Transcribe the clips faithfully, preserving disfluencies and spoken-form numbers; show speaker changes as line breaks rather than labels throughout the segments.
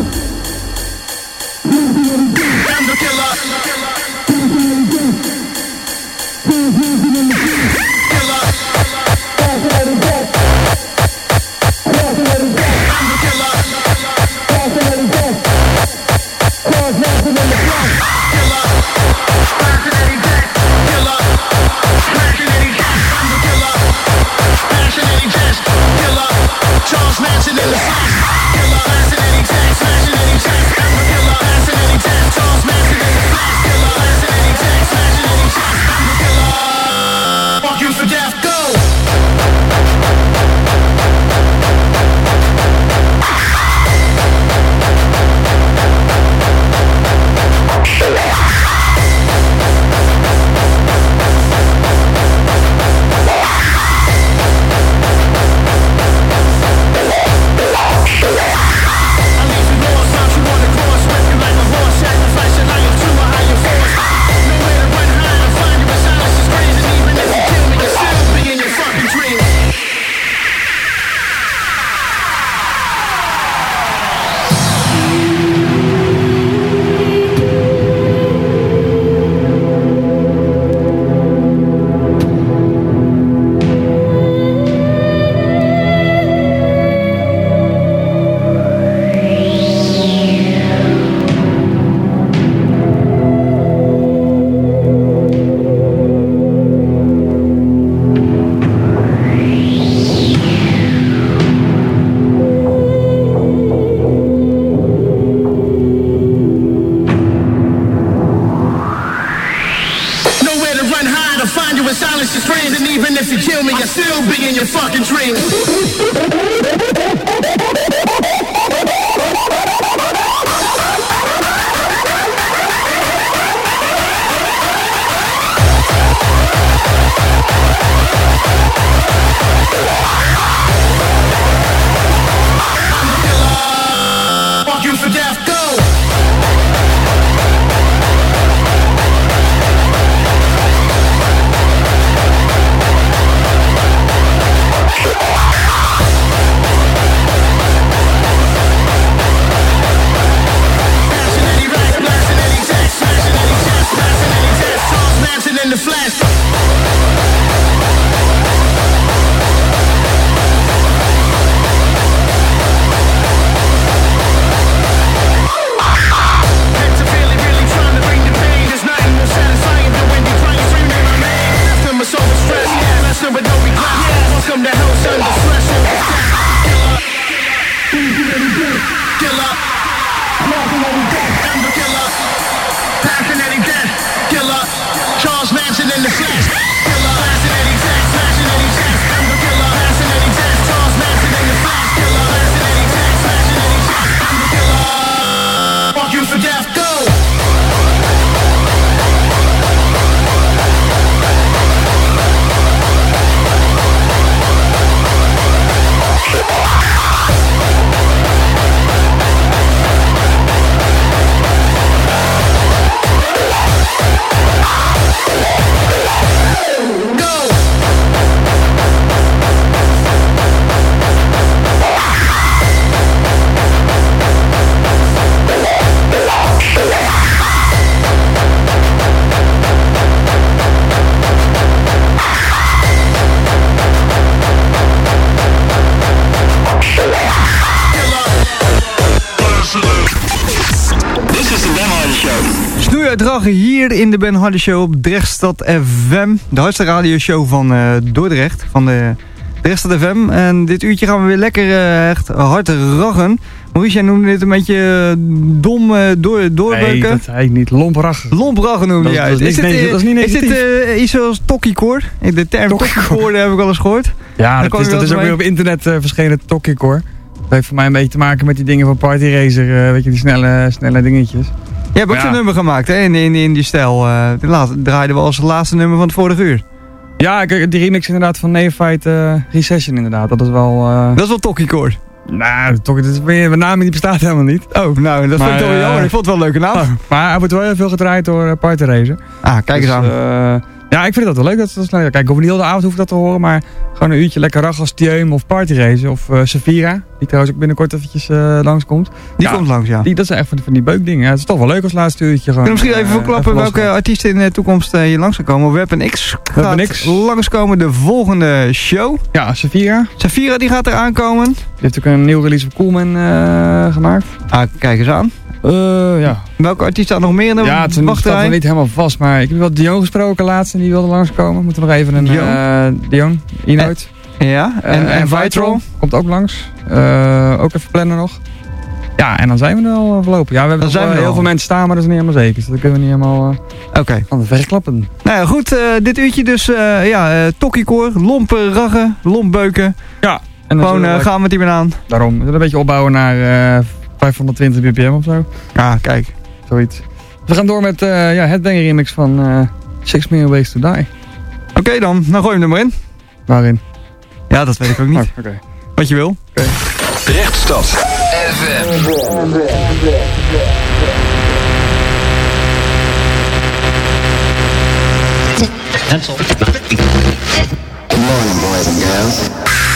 Uitdragen hier in de Ben Hardy Show op Drechtstad F M. De hardste radioshow van uh, Dordrecht. Van de Drechtstad F M. En dit uurtje gaan we weer lekker uh, echt hard raggen. Maurice, jij noemde dit een beetje uh, dom uh, door, doorbeuken.
Nee, dat zei ik niet. Lompraggen.
Lompraggen noemde je uit. Is dit,
nee, dat is niet negatief.
Is dit uh, iets zoals tokkiekoor? De term tokkiekoor heb ik al eens gehoord.
Ja, dat is, dat is ook weer op internet uh, verschenen, tokkiekoor. Dat heeft voor mij een beetje te maken met die dingen van Party Racer. Uh, weet je, die snelle, snelle dingetjes.
Je hebt ook zo'n ja. nummer gemaakt hè, in, in, in die stijl. Uh, dit laatste, draaiden we als laatste nummer van het vorige uur.
Ja, kijk, die remix inderdaad van Neophyte uh, Recession inderdaad. Dat is wel... Uh...
Dat is wel tokkiekoor.
Nou, toch, dit is weer een naam die bestaat helemaal niet.
Oh, nou, dat maar, vind ik toch wel jammer. Ik vond het wel een leuke naam.
Uh, maar hij wordt wel heel veel gedraaid door uh, Party Racer.
Ah, kijk eens
dus,
aan.
Uh, Ja, ik vind dat wel leuk. Dat, dat is leuk. Kijk, over de hele avond hoef ik dat te horen, maar gewoon een uurtje lekker rag als Tieum of Partyrace of uh, Safira, die trouwens ook binnenkort eventjes uh, langskomt.
Die
ja,
komt langs, ja.
Die, dat zijn echt van, van die beukdingen. Ja, het is toch wel leuk als laatste uurtje gewoon.
Kun je misschien even verklappen uh, welke artiesten in de toekomst uh, hier langs gaan komen? Weapon X gaat
Weapon X.
langskomen, de volgende show.
Ja, Safira.
Safira die gaat er aankomen. Die
heeft ook een nieuwe release van Coolman uh, gemaakt.
Ah, kijk eens aan.
Uh, ja.
Welke artiest staat nog meer in de
Ja, het staat nog niet helemaal vast, maar ik heb wel Dion gesproken laatst en die wilde langskomen. Moeten we nog even een Dion, uh, Dion Inout.
En, ja, en, en,
en Vitral komt ook langs. Uh, ook even plannen nog. Ja, en dan zijn we er al voorlopig. Ja, we hebben nog, uh, heel al. veel mensen staan, maar dat is niet helemaal zeker. Dus dat kunnen we niet helemaal uh,
okay.
aan de verklappen.
Nou ja, goed. Uh, dit uurtje dus, uh, ja, uh, tokkiekoor, lompen, raggen, lompbeuken.
Ja.
En gewoon uh, gaan we met die aan.
Daarom. We zullen een beetje opbouwen naar uh, vijfhonderdtwintig bpm of zo.
Ja, kijk.
Zoiets. We gaan door met uh, ja, Headbanger remix van uh, Six Million Ways to Die.
Oké okay, dan, dan gooi je hem er maar in.
Waarin?
Ja, dat weet ik ook niet.
Oh, okay.
Wat je wil.
Okay.
Drechtstad F M.
Pencil.
Good morning, boys and girls.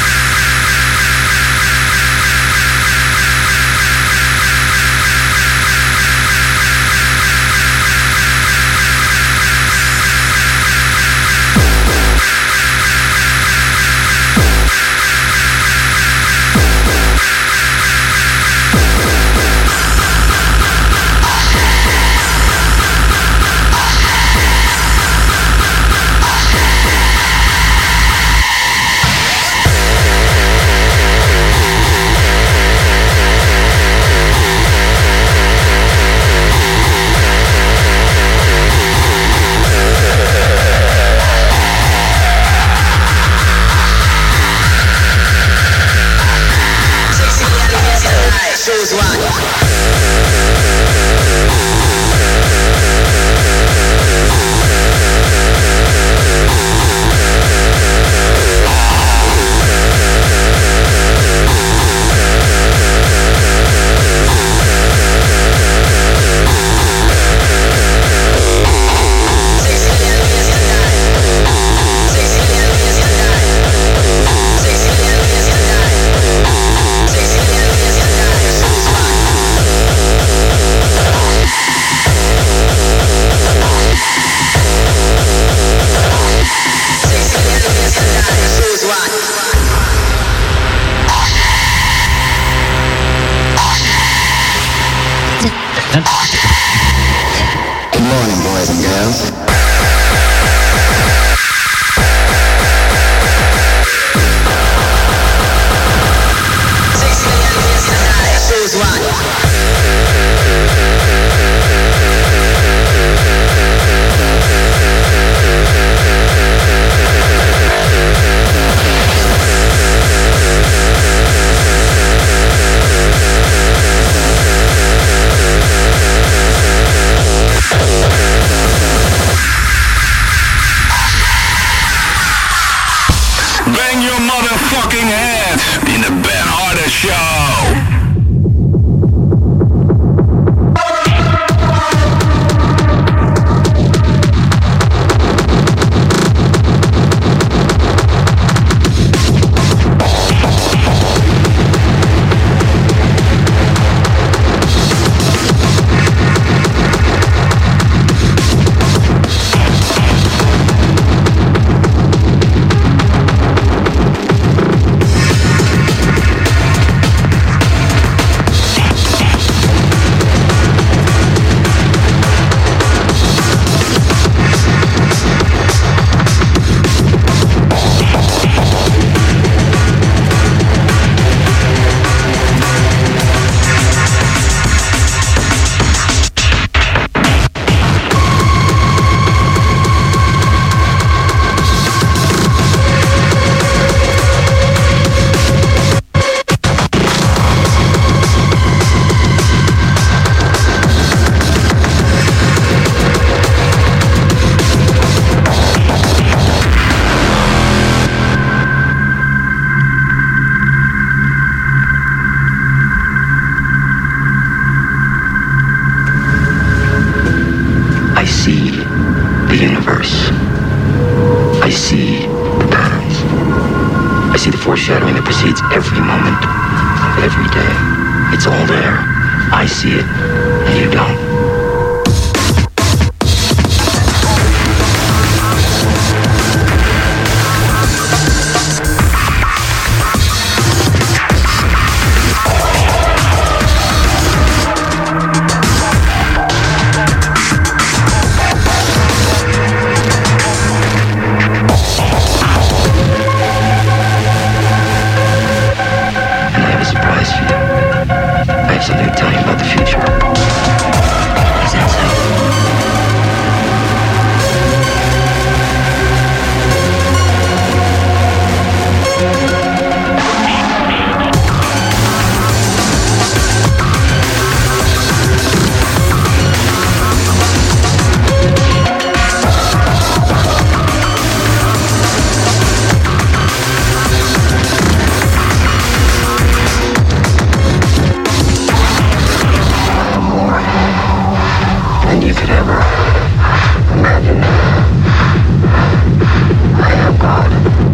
Good morning, boys and girls.
Bang your motherfucking head in the Ben Harder Show.
I see the universe
I see the foreshadowing that precedes every moment of every day. It's all there. I see it, and you don't.
Something to tell you about the future. Is that so? You could ever imagine. I am God.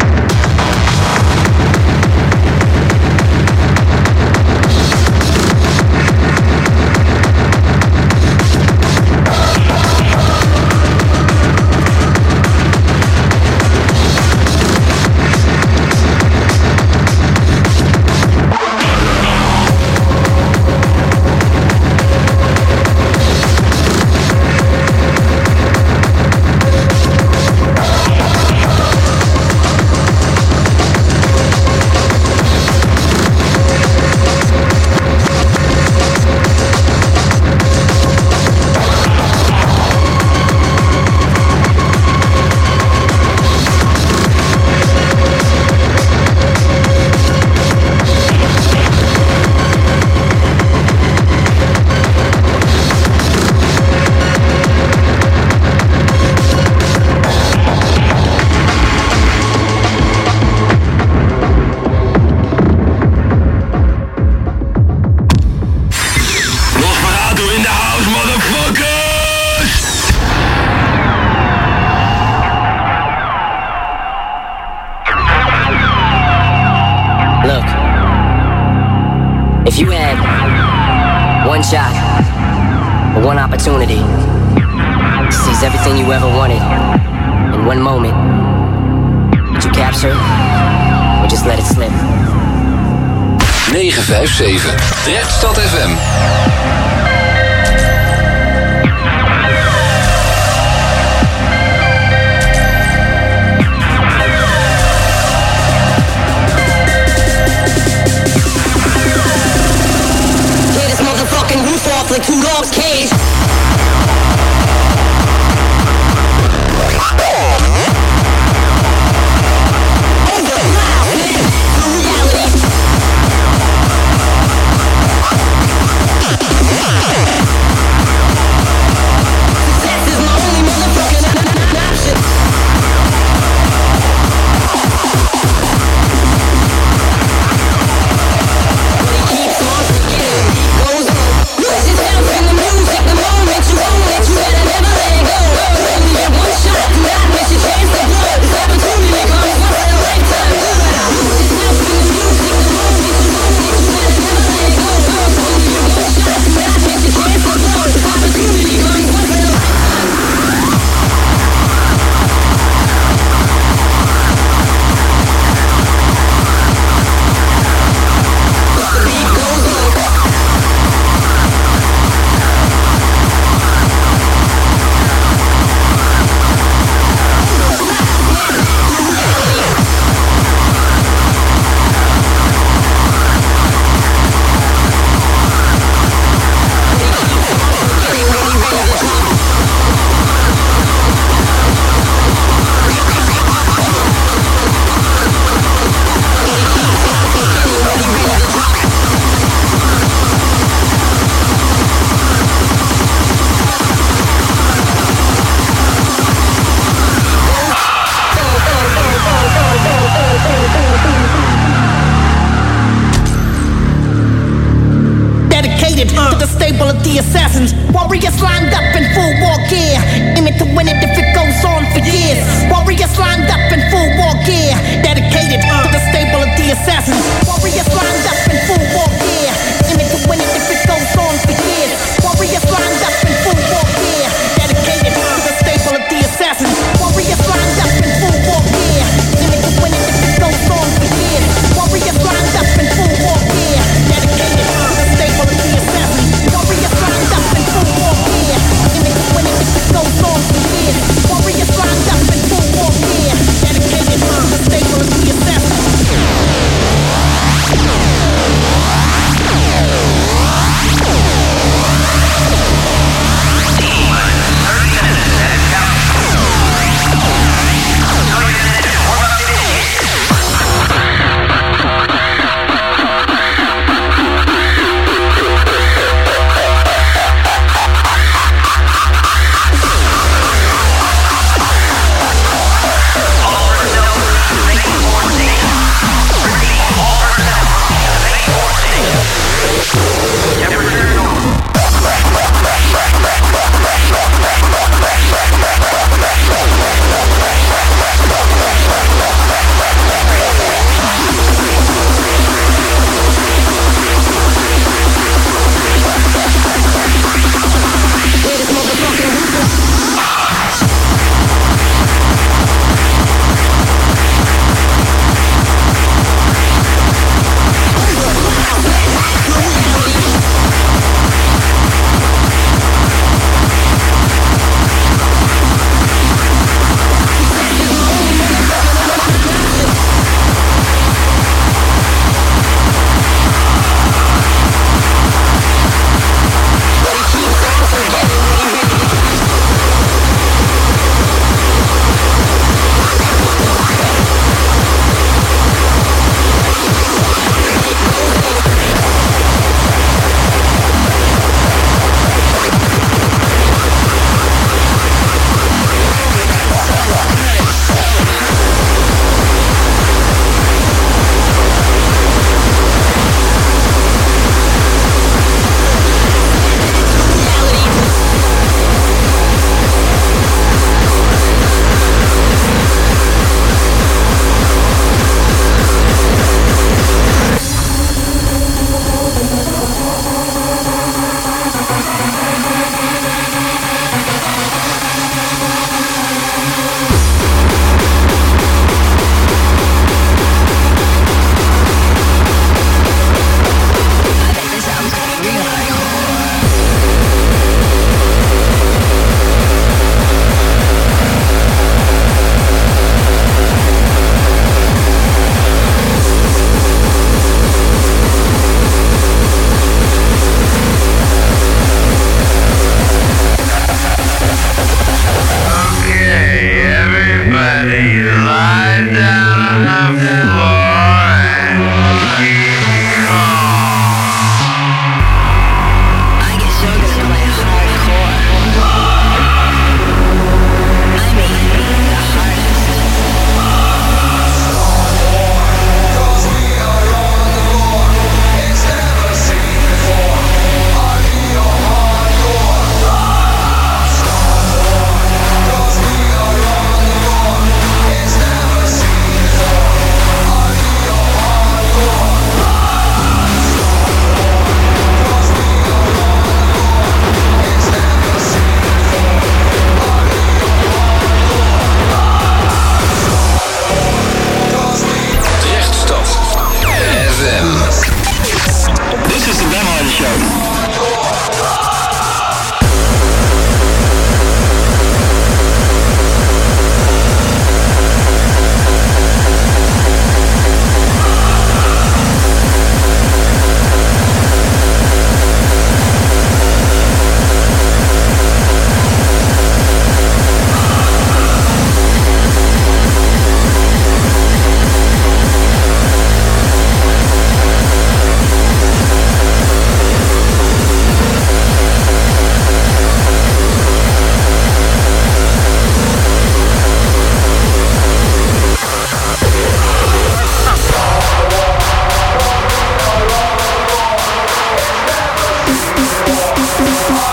If you had one shot or one opportunity to seize everything you ever wanted in one moment, would you capture it or just let it slip?
negen vijf zeven Drechtstad F M.
Like two dogs cage. Goes on, push it down in the music. the stable of the assassins. Warriors lined up in full war gear, in it to win it if it goes on for years. Warriors lined up in full war gear, dedicated to the stable of the assassins. Warriors lined up in full war gear, in it to win it if it goes on for years. Warriors lined up in full war gear, dedicated to the stable of the assassins. Warriors lined up in full war gear, in it to win it if it goes on for years. Warriors lined up in full war gear, dedicated to the stable of the assassins. Warriors lined up in full war gear, in it to win it if it goes on for years. Warriors lined up in full war gear, dedicated to the stable of the assassins.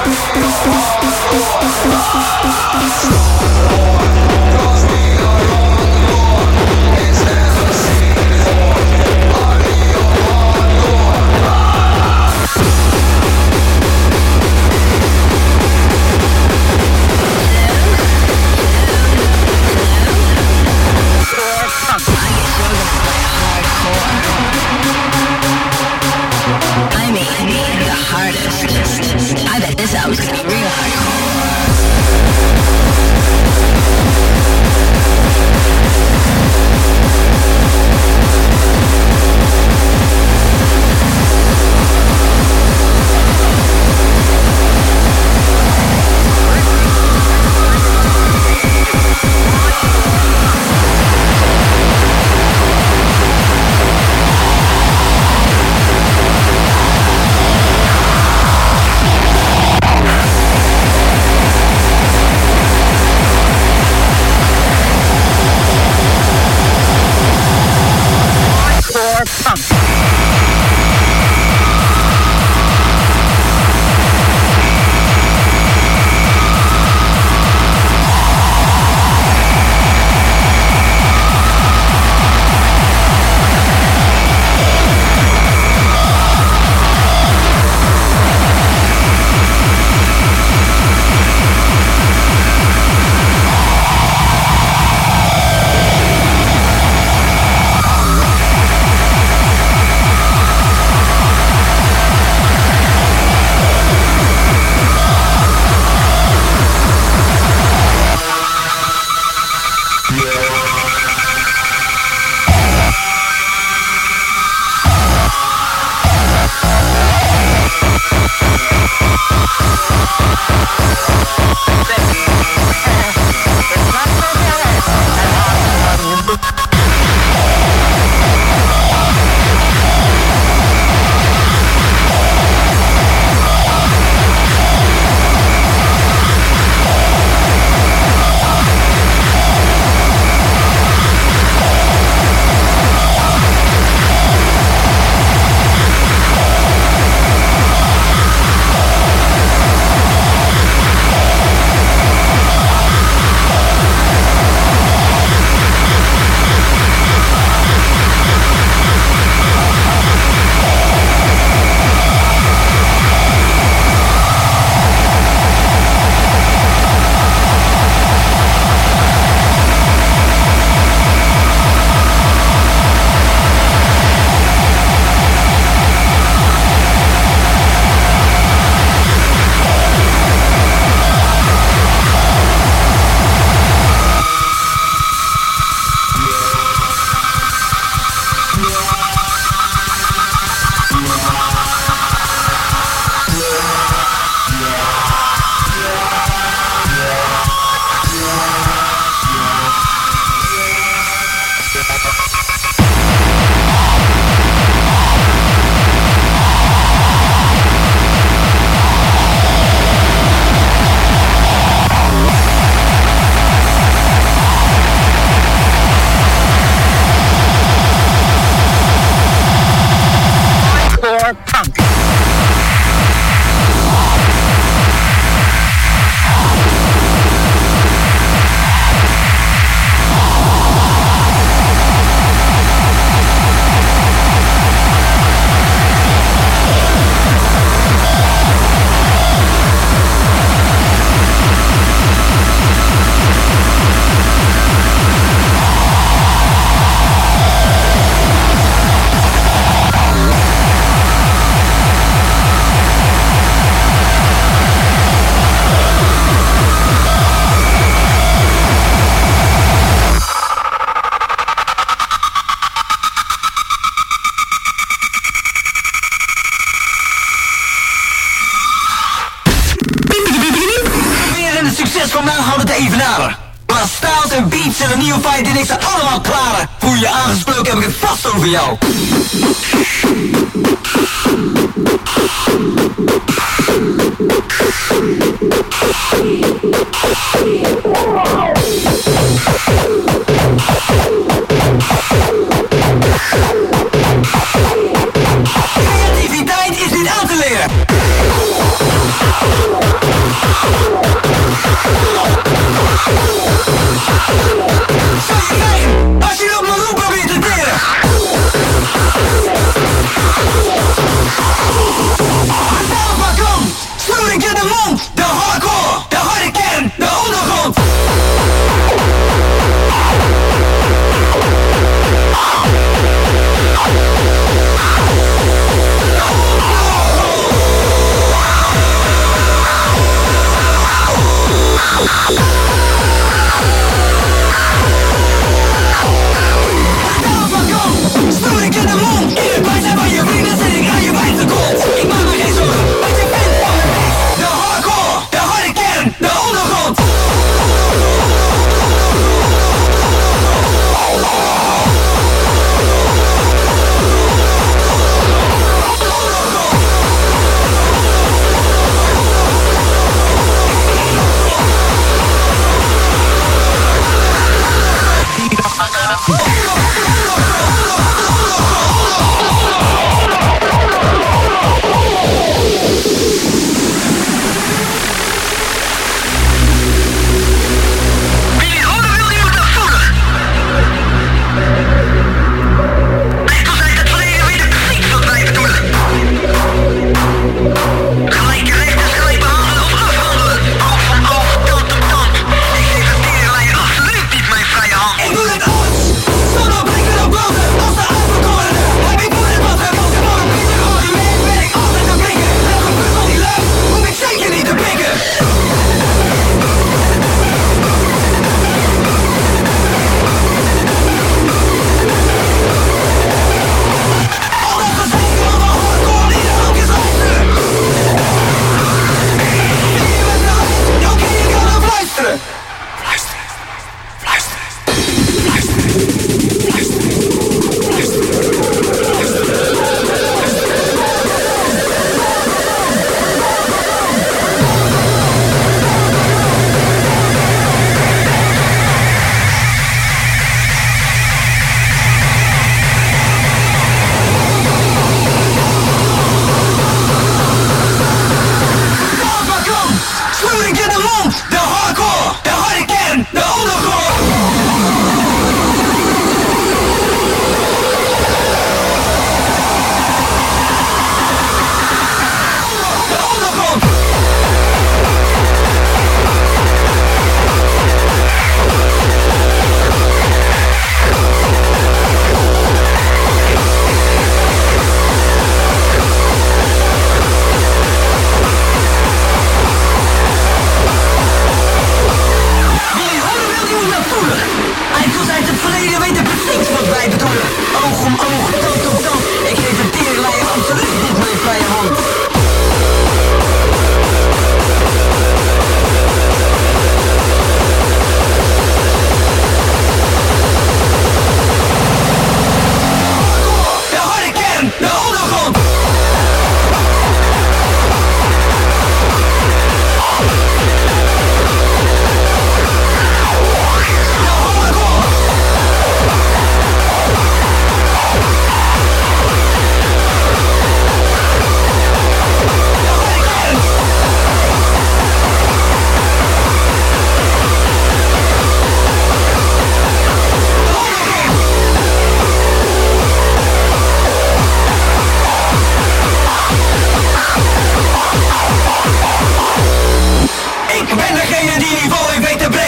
evenaren. Qua styles en beats en een nieuwe fight die ik ze allemaal klaren. Voel je aangesproken, heb ik het vast over jou. Creativiteit is niet aan te leren.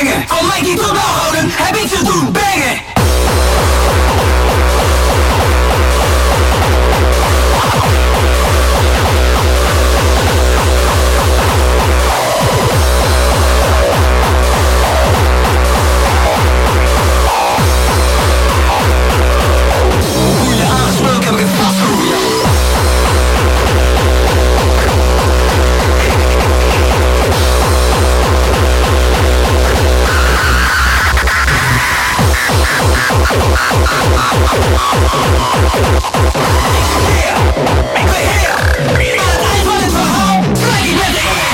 brengen. Van Mikey tot Melhouden heb ik te doen brengen. Hoe je aangesproken heb ik het vast voor jou. Ik ben hier! Aan het eind van het verhaal strijk ik met de eer!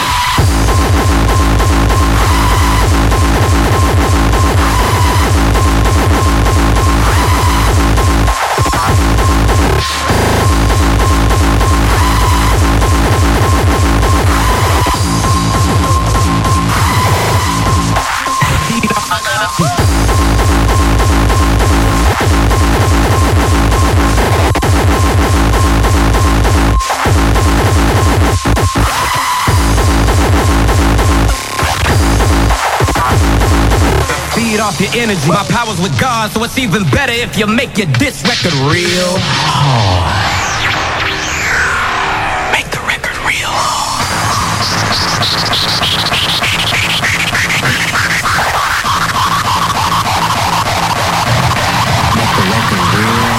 Off your energy, my power's with God, so it's even better if you make your diss record real. Make the record real. Make the record real.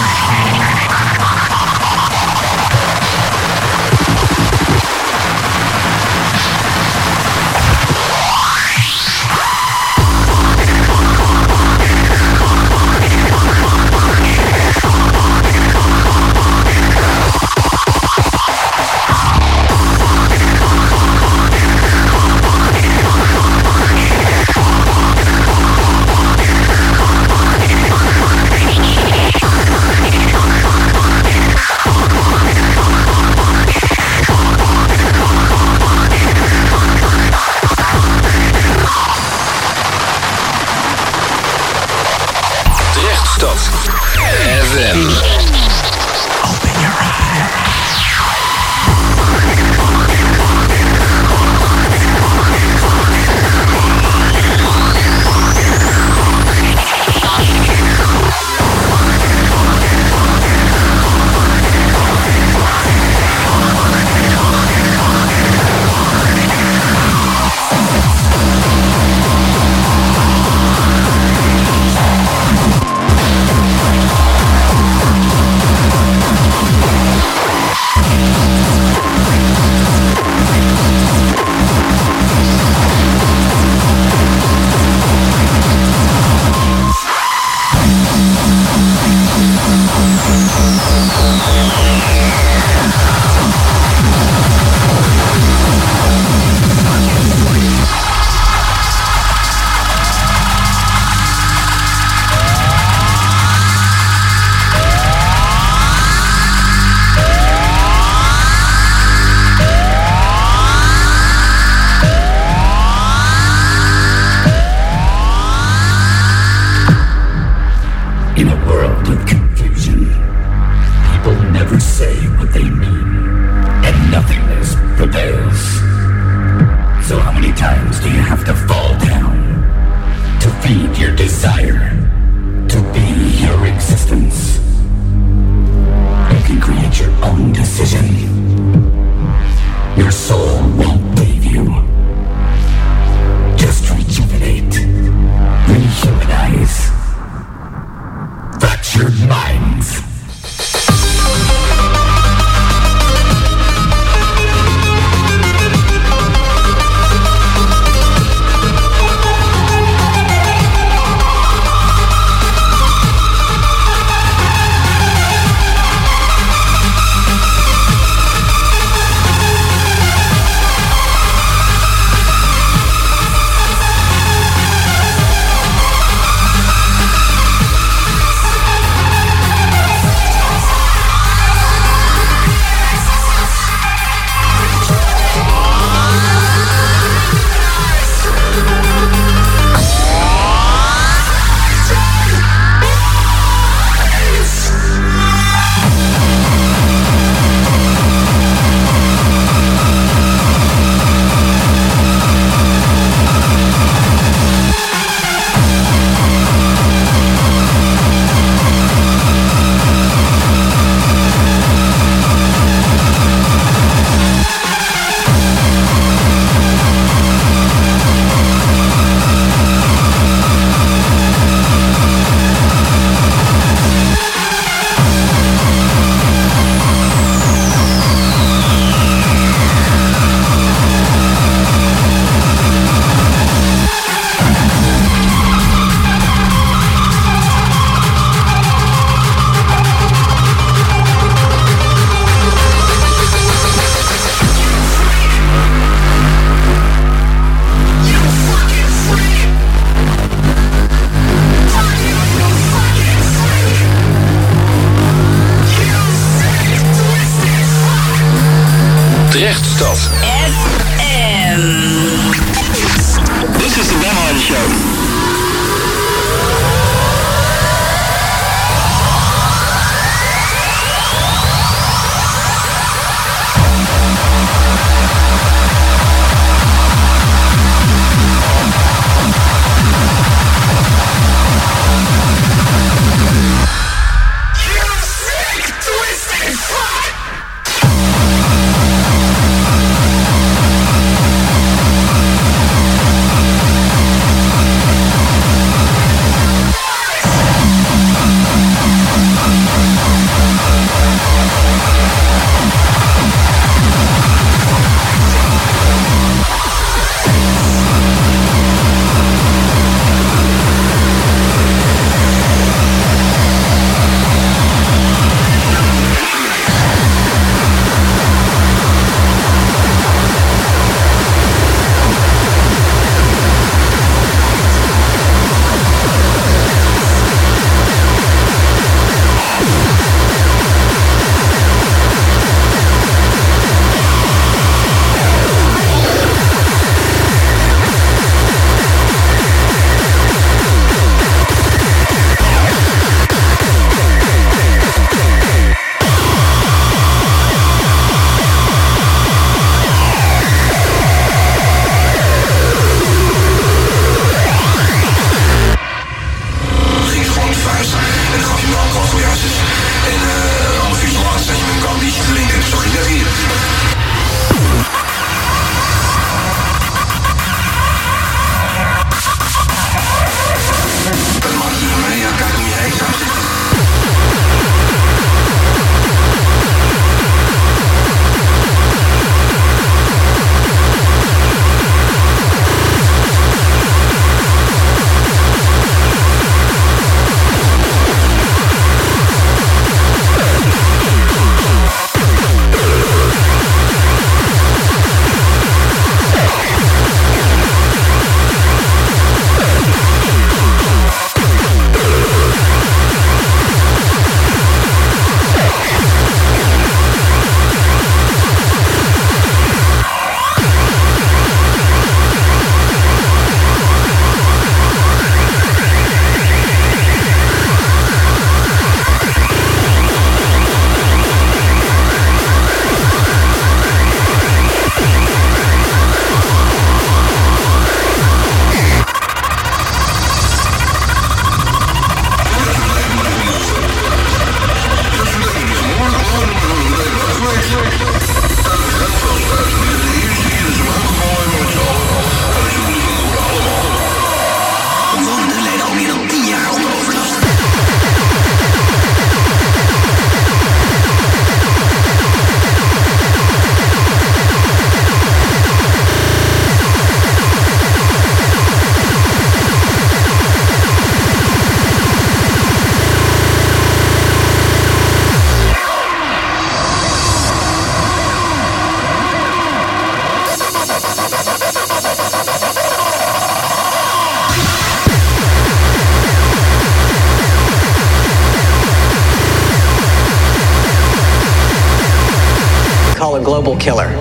global killer.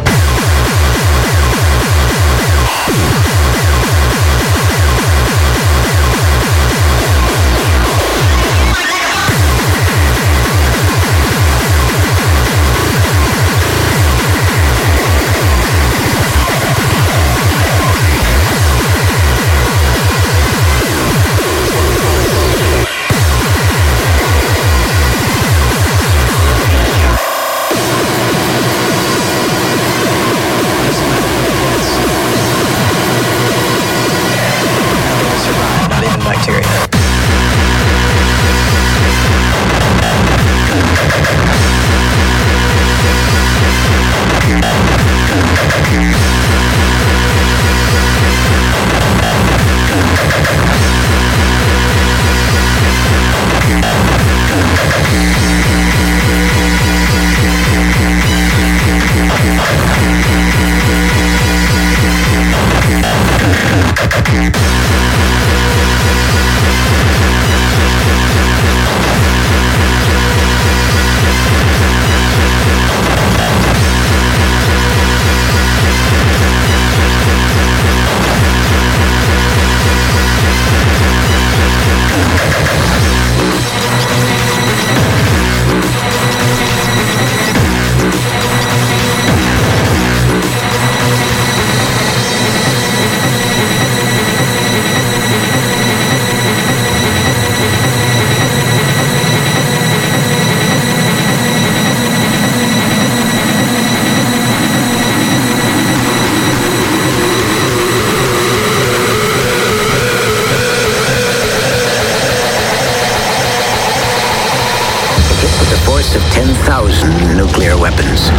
Of ten thousand nuclear weapons.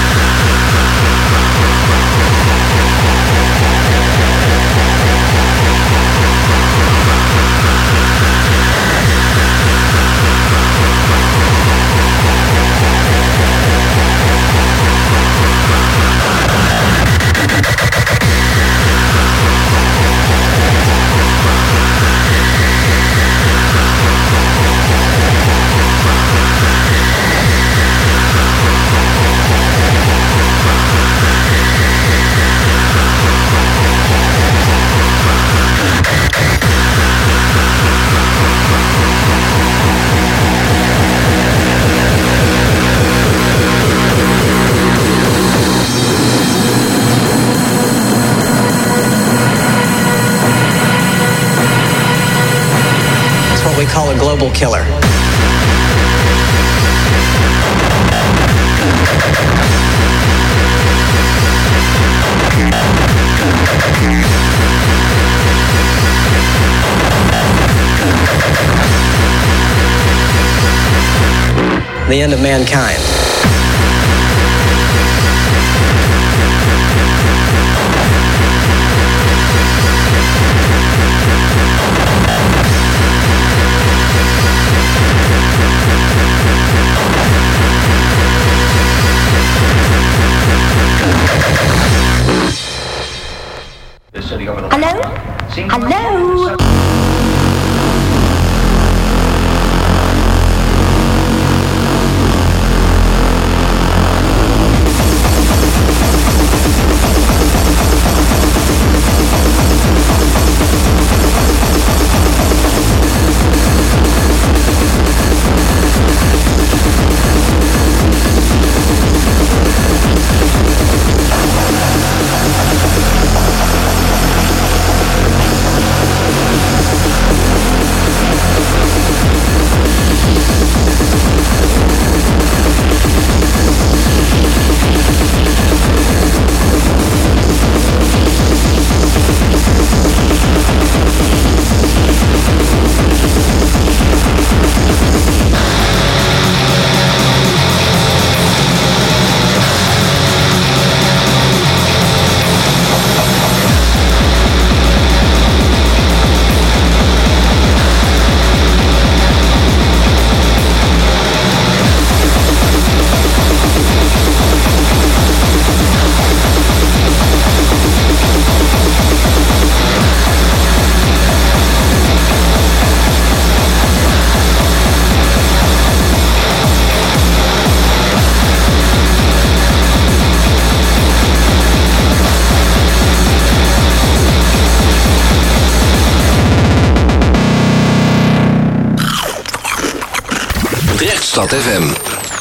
Call a global killer. The end of mankind.
Hello? Hello?
Drechtstad F M.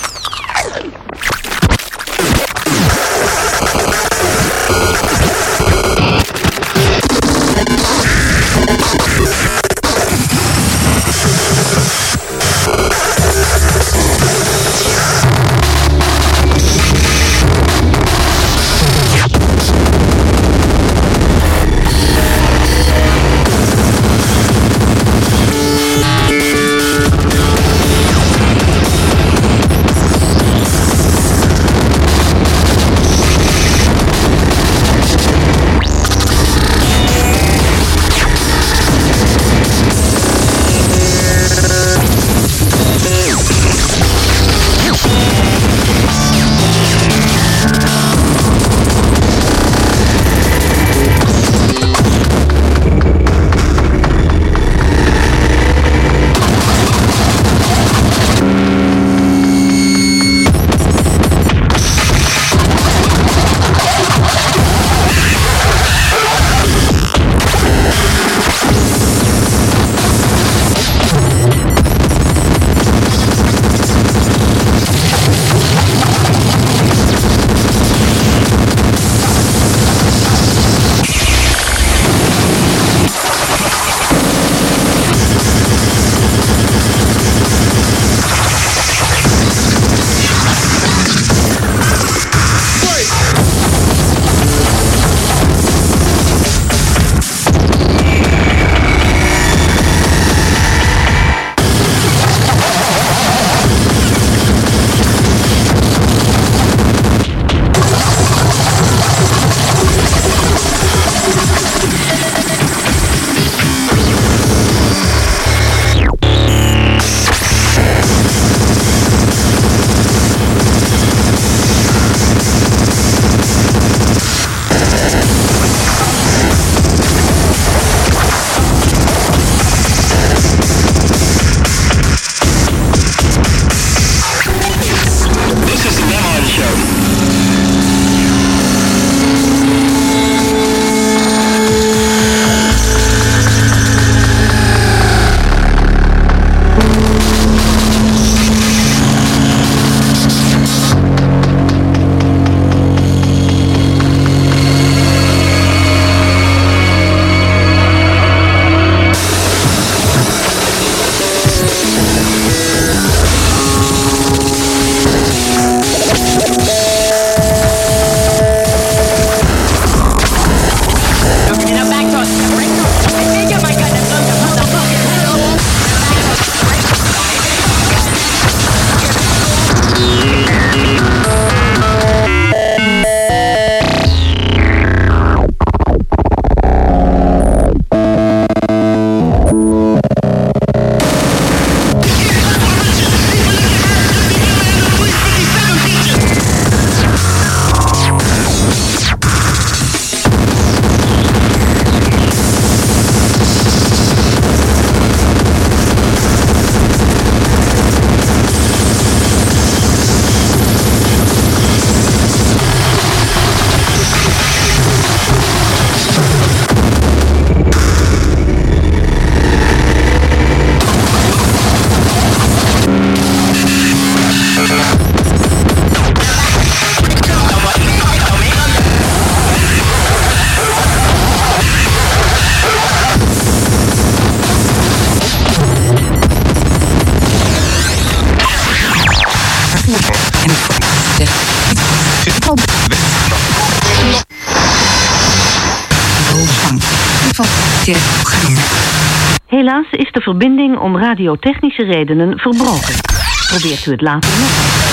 Helaas is de verbinding om radiotechnische redenen verbroken. Probeert u het later nog.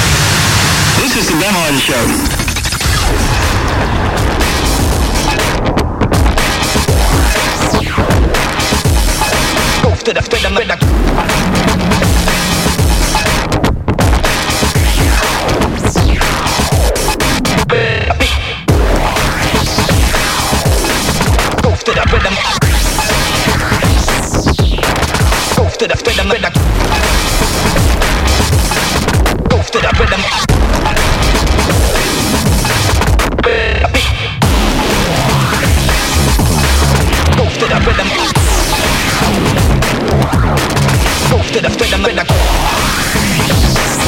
This is the Ben Hardy Show. Go to the, to the, to the. To the rhythm, rhythm. Go to the rhythm. Go to the rhythm. Go to the rhythm, rhythm.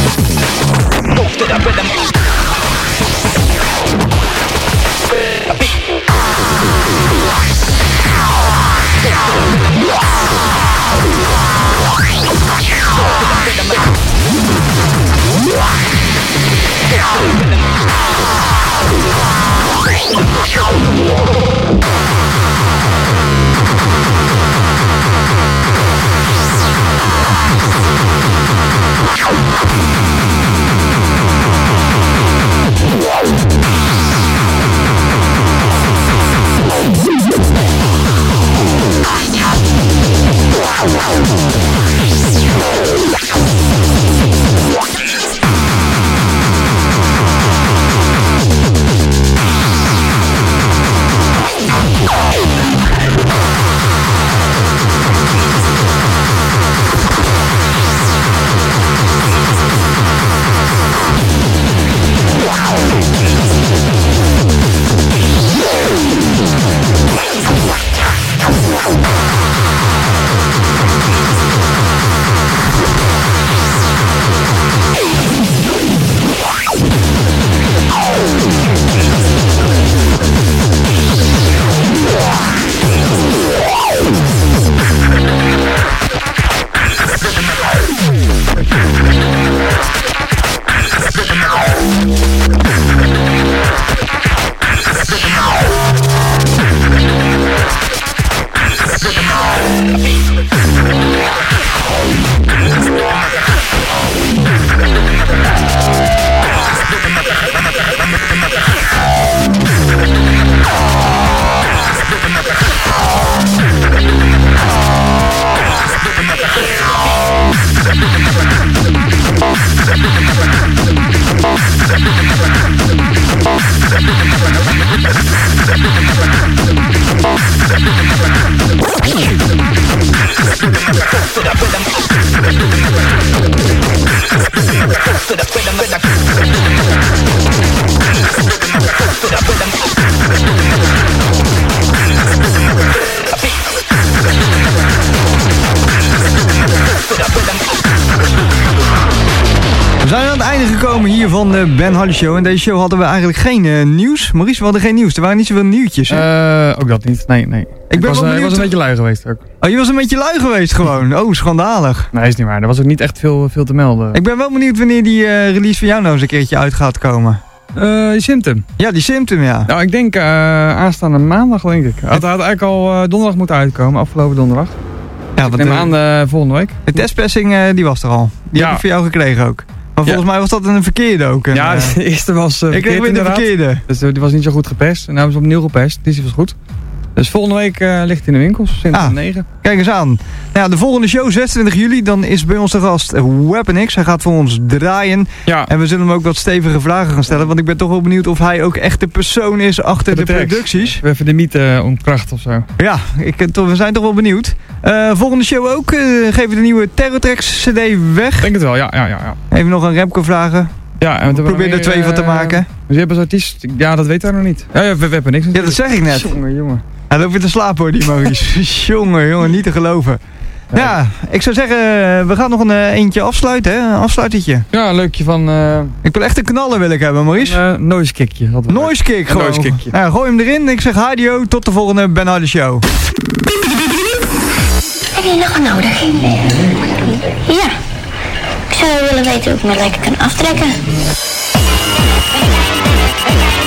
We zijn aan het einde gekomen hier van de Ben Hardy Show. En deze show hadden we eigenlijk geen uh, nieuws. Maurice, we hadden geen nieuws. Er waren niet zoveel nieuwtjes.
Uh, ook dat niet. Nee, nee. Ik,
ik ben
was,
wel
uh, was een beetje lui geweest ook.
Oh, je was een beetje lui geweest gewoon. Oh, schandalig.
Nee, is niet waar. Er was ook niet echt veel, veel te melden.
Ik ben wel benieuwd wanneer die uh, release van jou nou eens een keertje uit gaat komen.
Uh, die Symptom.
Ja, die Symptom, ja.
Nou, ik denk uh, aanstaande maandag, denk ik. Het had eigenlijk al uh, donderdag moeten uitkomen, afgelopen donderdag.
Ja, want
ik neem aan uh, volgende week.
De testpassing, uh, die was er al. Die ja. heb ik voor jou gekregen ook. Maar volgens ja. mij was dat een verkeerde ook. En,
ja,
uh,
de eerste was uh,
ik kreeg weer de verkeerde.
Dus uh, die was niet zo goed gepest. En nu hebben ze opnieuw gepest. Die was goed. Dus volgende week uh, ligt hij in de winkels, sinds ah, negen.
Kijk eens aan. Nou ja, de volgende show, zesentwintig juli, dan is bij ons de gast Weapon X. Hij gaat voor ons draaien.
Ja.
En we zullen hem ook wat stevige vragen gaan stellen. Want ik ben toch wel benieuwd of hij ook echt de persoon is achter de, de producties.
We even de mythe uh, ontkracht of zo.
Ja, ik, we zijn toch wel benieuwd. Uh, volgende show ook. Uh, geven we de nieuwe Terrortracks C D weg.
Ik denk het wel, ja. ja, ja, ja.
Even nog een Remco vragen.
Ja, en we
proberen er twee uh, van te maken.
Dus je hebt een artiest, ja, dat weten we nog niet. Ja, ja we, we hebben niks.
Ja, dat zeg ik net.
Jongen, jongen.
Hij loopt weer te slapen hoor, die Maurice. jongen, jongen, niet te geloven. Ja, ja, ik zou zeggen, we gaan nog een uh, eentje afsluiten, hè? Een afsluitertje.
Ja, een leukje van... Uh,
ik wil echt een knaller wil ik hebben, Maurice.
Een uh, noise kickje.
Noise kick, gewoon.
Noise kickje.
Nou, gooi hem erin. Ik zeg hadio, tot de volgende Ben Hardy Show.
Heb je nog een nodig? Ja. Ik zou willen weten hoe ik me lekker kan aftrekken.